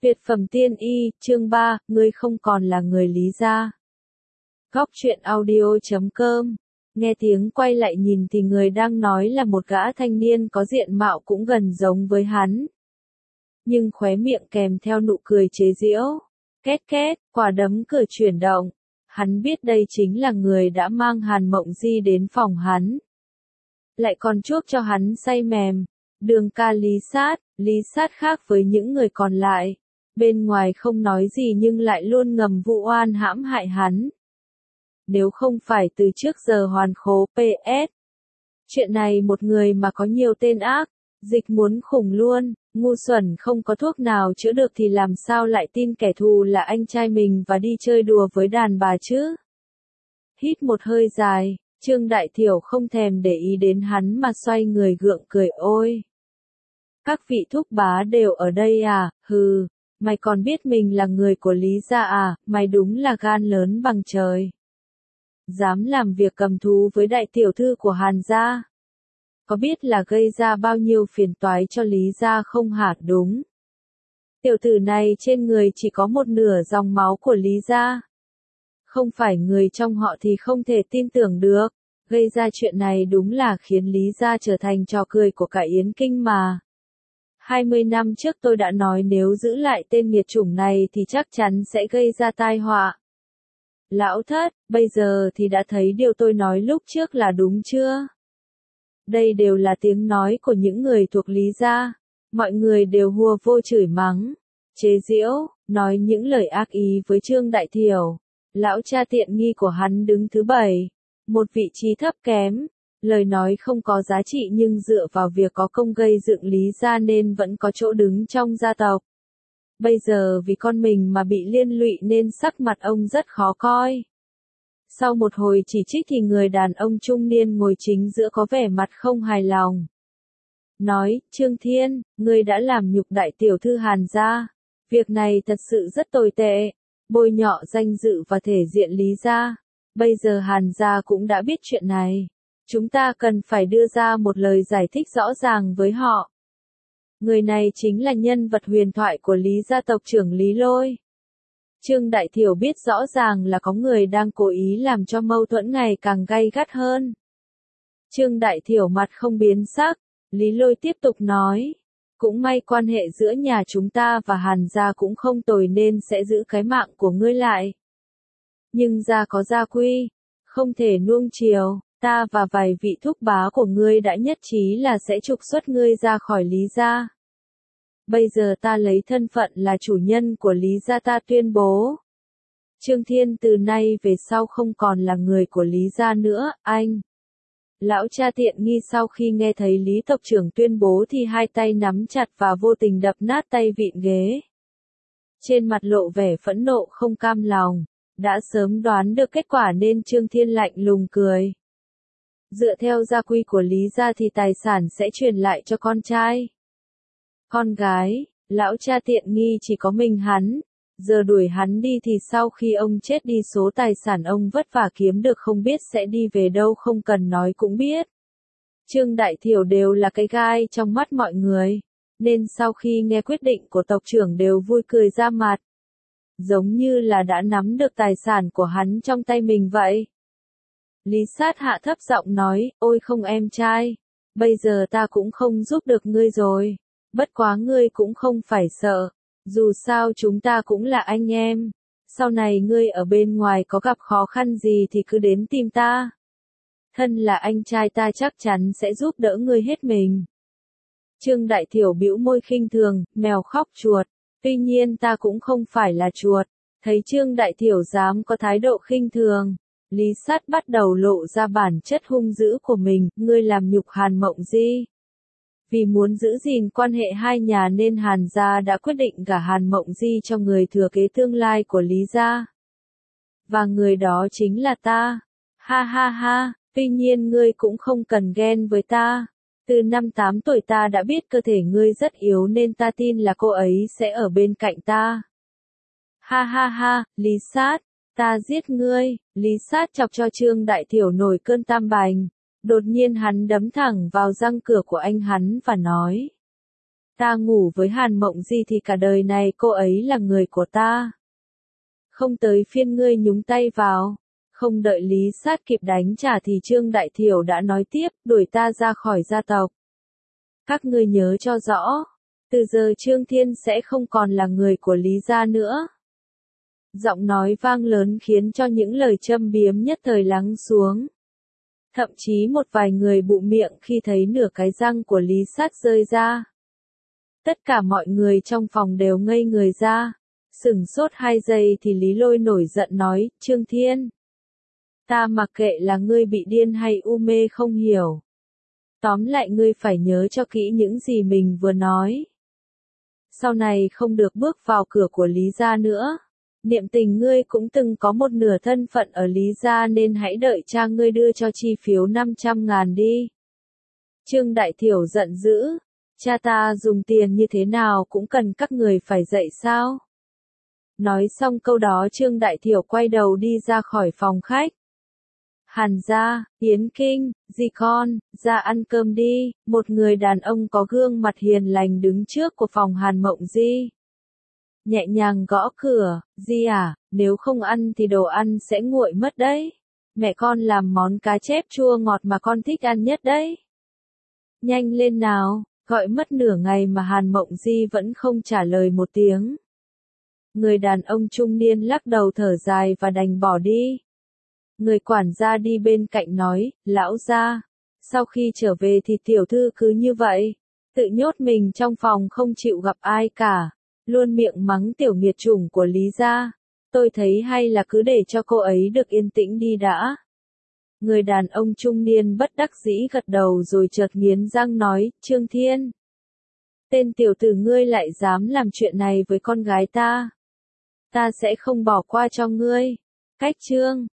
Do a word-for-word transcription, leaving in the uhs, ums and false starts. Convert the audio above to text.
Tuyệt phẩm tiên y, chương ba, ngươi không còn là người Lý gia. Góc truyện audio chấm com. Nghe tiếng quay lại nhìn thì người đang nói là một gã thanh niên có diện mạo cũng gần giống với hắn. Nhưng khóe miệng kèm theo nụ cười chế giễu. Két két, quả đấm cửa chuyển động. Hắn biết đây chính là người đã mang Hàn Mộng Di đến phòng hắn. Lại còn chuốc cho hắn say mềm. Đường ca Lý Sát, Lý Sát khác với những người còn lại. Bên ngoài không nói gì nhưng lại luôn ngầm vụ oan hãm hại hắn. Nếu không phải từ trước giờ hoàn khố pê ét. Chuyện này một người mà có nhiều tên ác, dịch muốn khủng luôn, ngu xuẩn không có thuốc nào chữa được thì làm sao lại tin kẻ thù là anh trai mình và đi chơi đùa với đàn bà chứ. Hít một hơi dài, Trương Đại Thiểu không thèm để ý đến hắn mà xoay người gượng cười ôi. Các vị thúc bá đều ở đây à, hừ. Mày còn biết mình là người của Lý gia à, mày đúng là gan lớn bằng trời. Dám làm việc cầm thú với đại tiểu thư của Hàn gia. Có biết là gây ra bao nhiêu phiền toái cho Lý gia không hả? Đúng. Tiểu tử này trên người chỉ có một nửa dòng máu của Lý gia. Không phải người trong họ thì không thể tin tưởng được. Gây ra chuyện này đúng là khiến Lý gia trở thành trò cười của cả Yến Kinh mà. hai mươi năm trước tôi đã nói nếu giữ lại tên nghiệt chủng này thì chắc chắn sẽ gây ra tai họa. Lão thất, bây giờ thì đã thấy điều tôi nói lúc trước là đúng chưa? Đây đều là tiếng nói của những người thuộc Lý gia. Mọi người đều hùa vô chửi mắng, chế giễu, nói những lời ác ý với Trương Đại Thiểu. Lão cha tiện nghi của hắn đứng thứ bảy, một vị trí thấp kém. Lời nói không có giá trị nhưng dựa vào việc có công gây dựng Lý gia nên vẫn có chỗ đứng trong gia tộc. Bây giờ vì con mình mà bị liên lụy nên sắc mặt ông rất khó coi. Sau một hồi chỉ trích thì người đàn ông trung niên ngồi chính giữa có vẻ mặt không hài lòng. Nói, Trương Thiên, ngươi đã làm nhục đại tiểu thư Hàn gia. Việc này thật sự rất tồi tệ, bôi nhọ danh dự và thể diện Lý gia. Bây giờ Hàn gia cũng đã biết chuyện này. Chúng ta cần phải đưa ra một lời giải thích rõ ràng với họ. Người này chính là nhân vật huyền thoại của Lý gia tộc trưởng Lý Lôi. Trương Đại Thiểu biết rõ ràng là có người đang cố ý làm cho mâu thuẫn ngày càng gay gắt hơn. Trương Đại Thiểu mặt không biến sắc, Lý Lôi tiếp tục nói. Cũng may quan hệ giữa nhà chúng ta và Hàn gia cũng không tồi nên sẽ giữ cái mạng của ngươi lại. Nhưng gia có gia quy, không thể nuông chiều. Ta và vài vị thúc bá của ngươi đã nhất trí là sẽ trục xuất ngươi ra khỏi Lý gia. Bây giờ ta lấy thân phận là chủ nhân của Lý gia ta tuyên bố. Trương Thiên từ nay về sau không còn là người của Lý gia nữa, anh. Lão cha tiện nghi sau khi nghe thấy Lý tộc trưởng tuyên bố thì hai tay nắm chặt và vô tình đập nát tay vịn ghế. Trên mặt lộ vẻ phẫn nộ không cam lòng, đã sớm đoán được kết quả nên Trương Thiên lạnh lùng cười. Dựa theo gia quy của Lý gia thì tài sản sẽ truyền lại cho con trai. Con gái, lão cha tiện nghi chỉ có mình hắn, giờ đuổi hắn đi thì sau khi ông chết đi số tài sản ông vất vả kiếm được không biết sẽ đi về đâu không cần nói cũng biết. Trương Đại Thiểu đều là cái gai trong mắt mọi người, nên sau khi nghe quyết định của tộc trưởng đều vui cười ra mặt. Giống như là đã nắm được tài sản của hắn trong tay mình vậy. Lý Sát hạ thấp giọng nói, ôi không em trai, bây giờ ta cũng không giúp được ngươi rồi, bất quá ngươi cũng không phải sợ, dù sao chúng ta cũng là anh em, sau này ngươi ở bên ngoài có gặp khó khăn gì thì cứ đến tìm ta. Thân là anh trai ta chắc chắn sẽ giúp đỡ ngươi hết mình. Trương Đại Thiểu bĩu môi khinh thường, mèo khóc chuột, tuy nhiên ta cũng không phải là chuột, thấy Trương Đại Thiểu dám có thái độ khinh thường. Lý Sát bắt đầu lộ ra bản chất hung dữ của mình, ngươi làm nhục Hàn Mộng Di. Vì muốn giữ gìn quan hệ hai nhà nên Hàn gia đã quyết định gả Hàn Mộng Di cho người thừa kế tương lai của Lý gia. Và người đó chính là ta. Ha ha ha, tuy nhiên ngươi cũng không cần ghen với ta. Từ năm tám tuổi ta đã biết cơ thể ngươi rất yếu nên ta tin là cô ấy sẽ ở bên cạnh ta. Ha ha ha, Lý Sát. Ta giết ngươi, Lý Sát chọc cho Trương Đại Thiểu nổi cơn tam bành. Đột nhiên hắn đấm thẳng vào răng cửa của anh hắn và nói. Ta ngủ với Hàn Mộng Di thì cả đời này cô ấy là người của ta. Không tới phiên ngươi nhúng tay vào. Không đợi Lý Sát kịp đánh trả thì Trương Đại Thiểu đã nói tiếp, đuổi ta ra khỏi gia tộc. Các ngươi nhớ cho rõ, từ giờ Trương Thiên sẽ không còn là người của Lý gia nữa. Giọng nói vang lớn khiến cho những lời châm biếm nhất thời lắng xuống. Thậm chí một vài người bụm miệng khi thấy nửa cái răng của Lý Sát rơi ra. Tất cả mọi người trong phòng đều ngây người ra. Sửng sốt hai giây thì Lý Lôi nổi giận nói, Trương Thiên. Ta mặc kệ là ngươi bị điên hay u mê không hiểu. Tóm lại ngươi phải nhớ cho kỹ những gì mình vừa nói. Sau này không được bước vào cửa của Lý gia nữa. Niệm tình ngươi cũng từng có một nửa thân phận ở Lý gia nên hãy đợi cha ngươi đưa cho chi phiếu năm trăm ngàn đi. Trương Đại Thiểu giận dữ. Cha ta dùng tiền như thế nào cũng cần các người phải dạy sao? Nói xong câu đó Trương Đại Thiểu quay đầu đi ra khỏi phòng khách. Hàn gia, Yến Kinh, dì con, ra ăn cơm đi, một người đàn ông có gương mặt hiền lành đứng trước của phòng Hàn Mộng Di. Nhẹ nhàng gõ cửa, Di à, nếu không ăn thì đồ ăn sẽ nguội mất đấy. Mẹ con làm món cá chép chua ngọt mà con thích ăn nhất đấy. Nhanh lên nào, gọi mất nửa ngày mà Hàn Mộng Di vẫn không trả lời một tiếng. Người đàn ông trung niên lắc đầu thở dài và đành bỏ đi. Người quản gia đi bên cạnh nói, lão gia, sau khi trở về thì tiểu thư cứ như vậy, tự nhốt mình trong phòng không chịu gặp ai cả, luôn miệng mắng tiểu nghiệt chủng của Lý gia, tôi thấy hay là cứ để cho cô ấy được yên tĩnh đi đã. Người đàn ông trung niên bất đắc dĩ gật đầu rồi chợt nghiến răng nói, Trương Thiên. Tên tiểu tử ngươi lại dám làm chuyện này với con gái ta. Ta sẽ không bỏ qua cho ngươi. Cách chương